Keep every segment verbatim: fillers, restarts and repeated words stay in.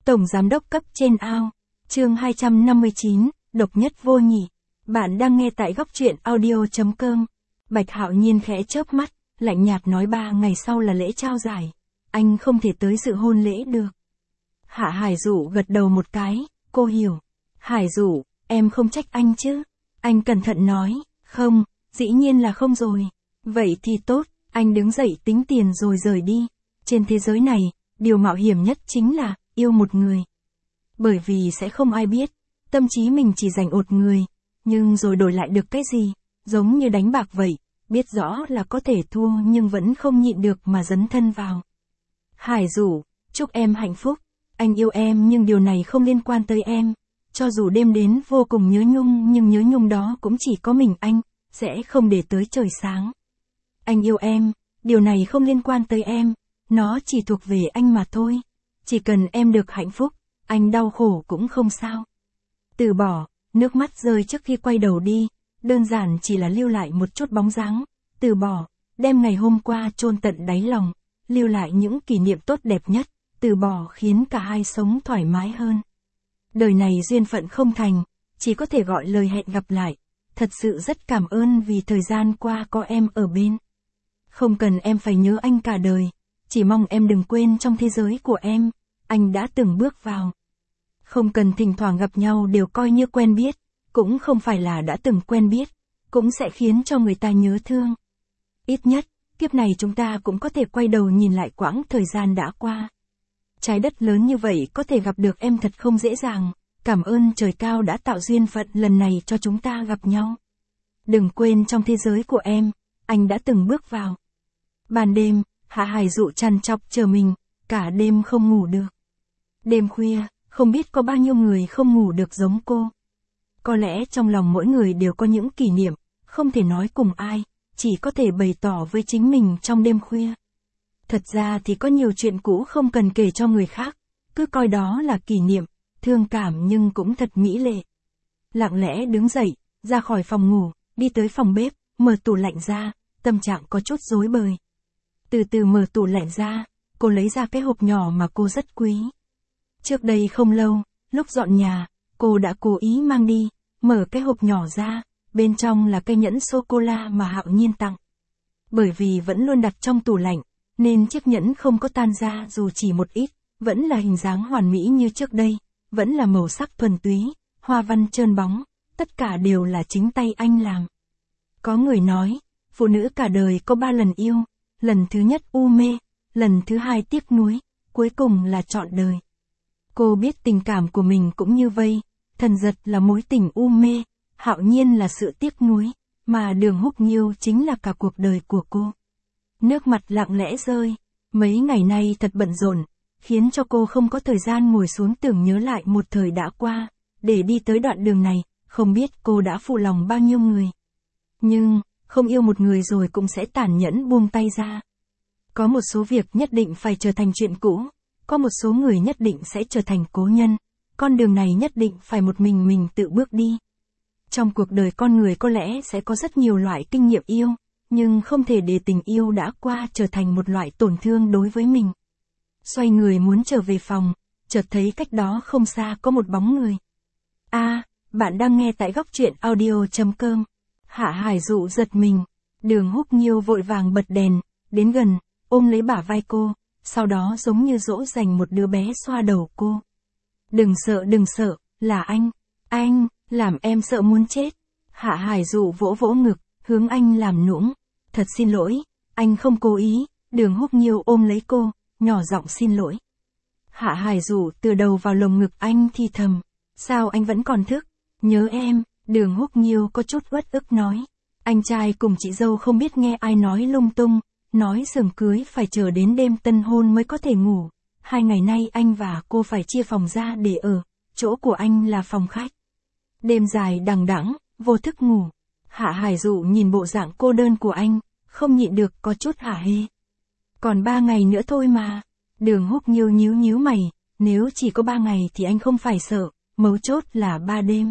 Tổng giám đốc cấp trên ao. Chương hai trăm năm mươi chín, độc nhất vô nhị. Bạn đang nghe tại góc truyện audio.com. Bạch Hạo Nhiên khẽ chớp mắt, lạnh nhạt nói ba ngày sau là lễ trao giải. Anh không thể tới dự hôn lễ được. Hạ Hải Dụ gật đầu một cái, cô hiểu. Hải Dụ, em không trách anh chứ? Anh cẩn thận nói, không, dĩ nhiên là không rồi. Vậy thì tốt, anh đứng dậy tính tiền rồi rời đi. Trên thế giới này, điều mạo hiểm nhất chính là yêu một người. Bởi vì sẽ không ai biết, tâm trí mình chỉ dành một người, nhưng rồi đổi lại được cái gì, giống như đánh bạc vậy, biết rõ là có thể thua nhưng vẫn không nhịn được mà dấn thân vào. Hải Dụ, chúc em hạnh phúc, anh yêu em nhưng điều này không liên quan tới em, cho dù đêm đến vô cùng nhớ nhung nhưng nhớ nhung đó cũng chỉ có mình anh, sẽ không để tới trời sáng. Anh yêu em, điều này không liên quan tới em, nó chỉ thuộc về anh mà thôi. Chỉ cần em được hạnh phúc, anh đau khổ cũng không sao. Từ bỏ, nước mắt rơi trước khi quay đầu đi, đơn giản chỉ là lưu lại một chút bóng dáng. Từ bỏ, đem ngày hôm qua chôn tận đáy lòng, lưu lại những kỷ niệm tốt đẹp nhất. Từ bỏ khiến cả hai sống thoải mái hơn. Đời này duyên phận không thành, chỉ có thể gọi lời hẹn gặp lại. Thật sự rất cảm ơn vì thời gian qua có em ở bên. Không cần em phải nhớ anh cả đời, chỉ mong em đừng quên trong thế giới của em, anh đã từng bước vào. Không cần thỉnh thoảng gặp nhau đều coi như quen biết, cũng không phải là đã từng quen biết, cũng sẽ khiến cho người ta nhớ thương. Ít nhất, kiếp này chúng ta cũng có thể quay đầu nhìn lại quãng thời gian đã qua. Trái đất lớn như vậy có thể gặp được em thật không dễ dàng, cảm ơn trời cao đã tạo duyên phận lần này cho chúng ta gặp nhau. Đừng quên trong thế giới của em, anh đã từng bước vào. Ban đêm, Hạ Hải Dụ trằn trọc chờ mình, cả đêm không ngủ được. Đêm khuya, không biết có bao nhiêu người không ngủ được giống cô. Có lẽ trong lòng mỗi người đều có những kỷ niệm, không thể nói cùng ai, chỉ có thể bày tỏ với chính mình trong đêm khuya. Thật ra thì có nhiều chuyện cũ không cần kể cho người khác, cứ coi đó là kỷ niệm, thương cảm nhưng cũng thật mỹ lệ. Lặng lẽ đứng dậy, ra khỏi phòng ngủ, đi tới phòng bếp, mở tủ lạnh ra, tâm trạng có chút rối bời. Từ từ mở tủ lạnh ra, cô lấy ra cái hộp nhỏ mà cô rất quý. Trước đây không lâu, lúc dọn nhà, cô đã cố ý mang đi, mở cái hộp nhỏ ra, bên trong là cây nhẫn sô-cô-la mà Hạo Nhiên tặng. Bởi vì vẫn luôn đặt trong tủ lạnh, nên chiếc nhẫn không có tan ra dù chỉ một ít, vẫn là hình dáng hoàn mỹ như trước đây, vẫn là màu sắc thuần túy, hoa văn trơn bóng, tất cả đều là chính tay anh làm. Có người nói, phụ nữ cả đời có ba lần yêu, lần thứ nhất u mê, lần thứ hai tiếc nuối, cuối cùng là trọn đời. Cô biết tình cảm của mình cũng như vây, Thần Giật là mối tình u mê, Hạo Nhiên là sự tiếc nuối, mà Đường Húc Nhiêu chính là cả cuộc đời của cô. Nước mặt lặng lẽ rơi, mấy ngày nay thật bận rộn, khiến cho cô không có thời gian ngồi xuống tưởng nhớ lại một thời đã qua, để đi tới đoạn đường này, không biết cô đã phụ lòng bao nhiêu người. Nhưng, không yêu một người rồi cũng sẽ tàn nhẫn buông tay ra. Có một số việc nhất định phải trở thành chuyện cũ, có một số người nhất định sẽ trở thành cố nhân, con đường này nhất định phải một mình mình tự bước đi. Trong cuộc đời con người có lẽ sẽ có rất nhiều loại kinh nghiệm yêu, nhưng không thể để tình yêu đã qua trở thành một loại tổn thương đối với mình. Xoay người muốn trở về phòng, chợt thấy cách đó không xa có một bóng người. A, à, bạn đang nghe tại góc truyện audio.com. Hạ Hải Dụ giật mình, Đường Húc Nhiêu vội vàng bật đèn, đến gần, ôm lấy bả vai cô, sau đó giống như dỗ dành một đứa bé xoa đầu cô. Đừng sợ đừng sợ, là anh, anh, làm em sợ muốn chết. Hạ Hải Dụ vỗ vỗ ngực, hướng anh làm nũng, thật xin lỗi, anh không cố ý. Đường Húc Nhiêu ôm lấy cô, nhỏ giọng xin lỗi. Hạ Hải Dụ từ đầu vào lồng ngực anh thì thầm, sao anh vẫn còn thức, nhớ em. Đường Húc Nhiêu có chút uất ức nói, anh trai cùng chị dâu không biết nghe ai nói lung tung, nói giường cưới phải chờ đến đêm tân hôn mới có thể ngủ, hai ngày nay anh và cô phải chia phòng ra để ở, chỗ của anh là phòng khách. Đêm dài đằng đẵng, vô thức ngủ. Hạ Hải Dụ nhìn bộ dạng cô đơn của anh, không nhịn được có chút hả hê. Còn ba ngày nữa thôi mà. Đường Húc Nhiêu nhíu nhíu mày, nếu chỉ có ba ngày thì anh không phải sợ, mấu chốt là ba đêm.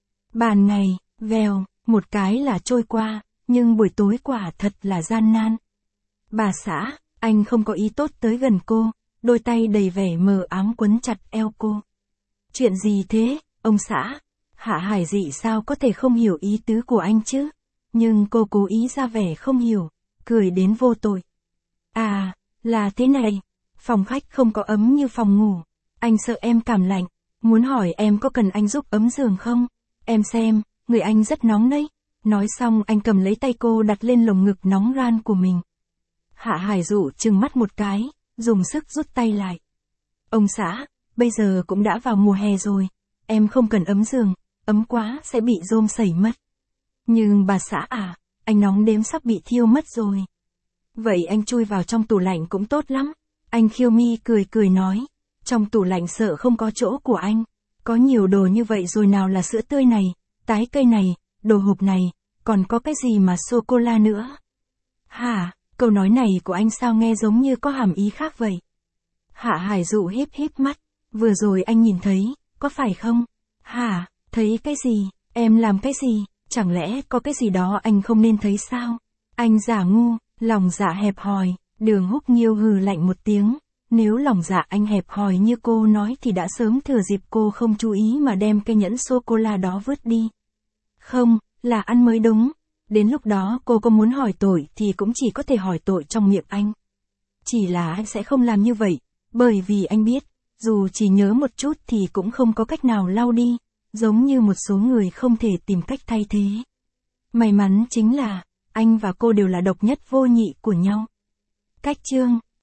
Bàn ngày, vèo, một cái là trôi qua, nhưng buổi tối quả thật là gian nan. Bà xã, anh không có ý tốt tới gần cô, đôi tay đầy vẻ mờ ám quấn chặt eo cô. Chuyện gì thế, ông xã? Hạ Hải Dị sao có thể không hiểu ý tứ của anh chứ? Nhưng cô cố ý ra vẻ không hiểu, cười đến vô tội. À, là thế này, phòng khách không có ấm như phòng ngủ, anh sợ em cảm lạnh, muốn hỏi em có cần anh giúp ấm giường không? Em xem, người anh rất nóng đấy. Nói xong anh cầm lấy tay cô đặt lên lồng ngực nóng ran của mình. Hạ Hải Dụ trừng mắt một cái, dùng sức rút tay lại. Ông xã, bây giờ cũng đã vào mùa hè rồi, em không cần ấm giường, ấm quá sẽ bị rôm sẩy mất. Nhưng bà xã à, anh nóng đếm sắp bị thiêu mất rồi. Vậy anh chui vào trong tủ lạnh cũng tốt lắm. Anh khiêu mi cười cười nói, trong tủ lạnh sợ không có chỗ của anh. Có nhiều đồ như vậy rồi, nào là sữa tươi này, tái cây này, đồ hộp này, còn có cái gì mà sô-cô-la nữa. Hả, câu nói này của anh sao nghe giống như có hàm ý khác vậy? Hạ Hải Dụ híp híp mắt, vừa rồi anh nhìn thấy, có phải không? Hả, thấy cái gì, em làm cái gì, chẳng lẽ có cái gì đó anh không nên thấy sao? Anh giả ngu, lòng dạ hẹp hòi, Đường Húc Nghiêu hừ lạnh một tiếng. Nếu lòng dạ anh hẹp hòi như cô nói thì đã sớm thừa dịp cô không chú ý mà đem cái nhẫn sô-cô-la đó vứt đi. Không, là ăn mới đúng. Đến lúc đó cô có muốn hỏi tội thì cũng chỉ có thể hỏi tội trong miệng anh. Chỉ là anh sẽ không làm như vậy, bởi vì anh biết, dù chỉ nhớ một chút thì cũng không có cách nào lau đi, giống như một số người không thể tìm cách thay thế. May mắn chính là, anh và cô đều là độc nhất vô nhị của nhau. Cách chương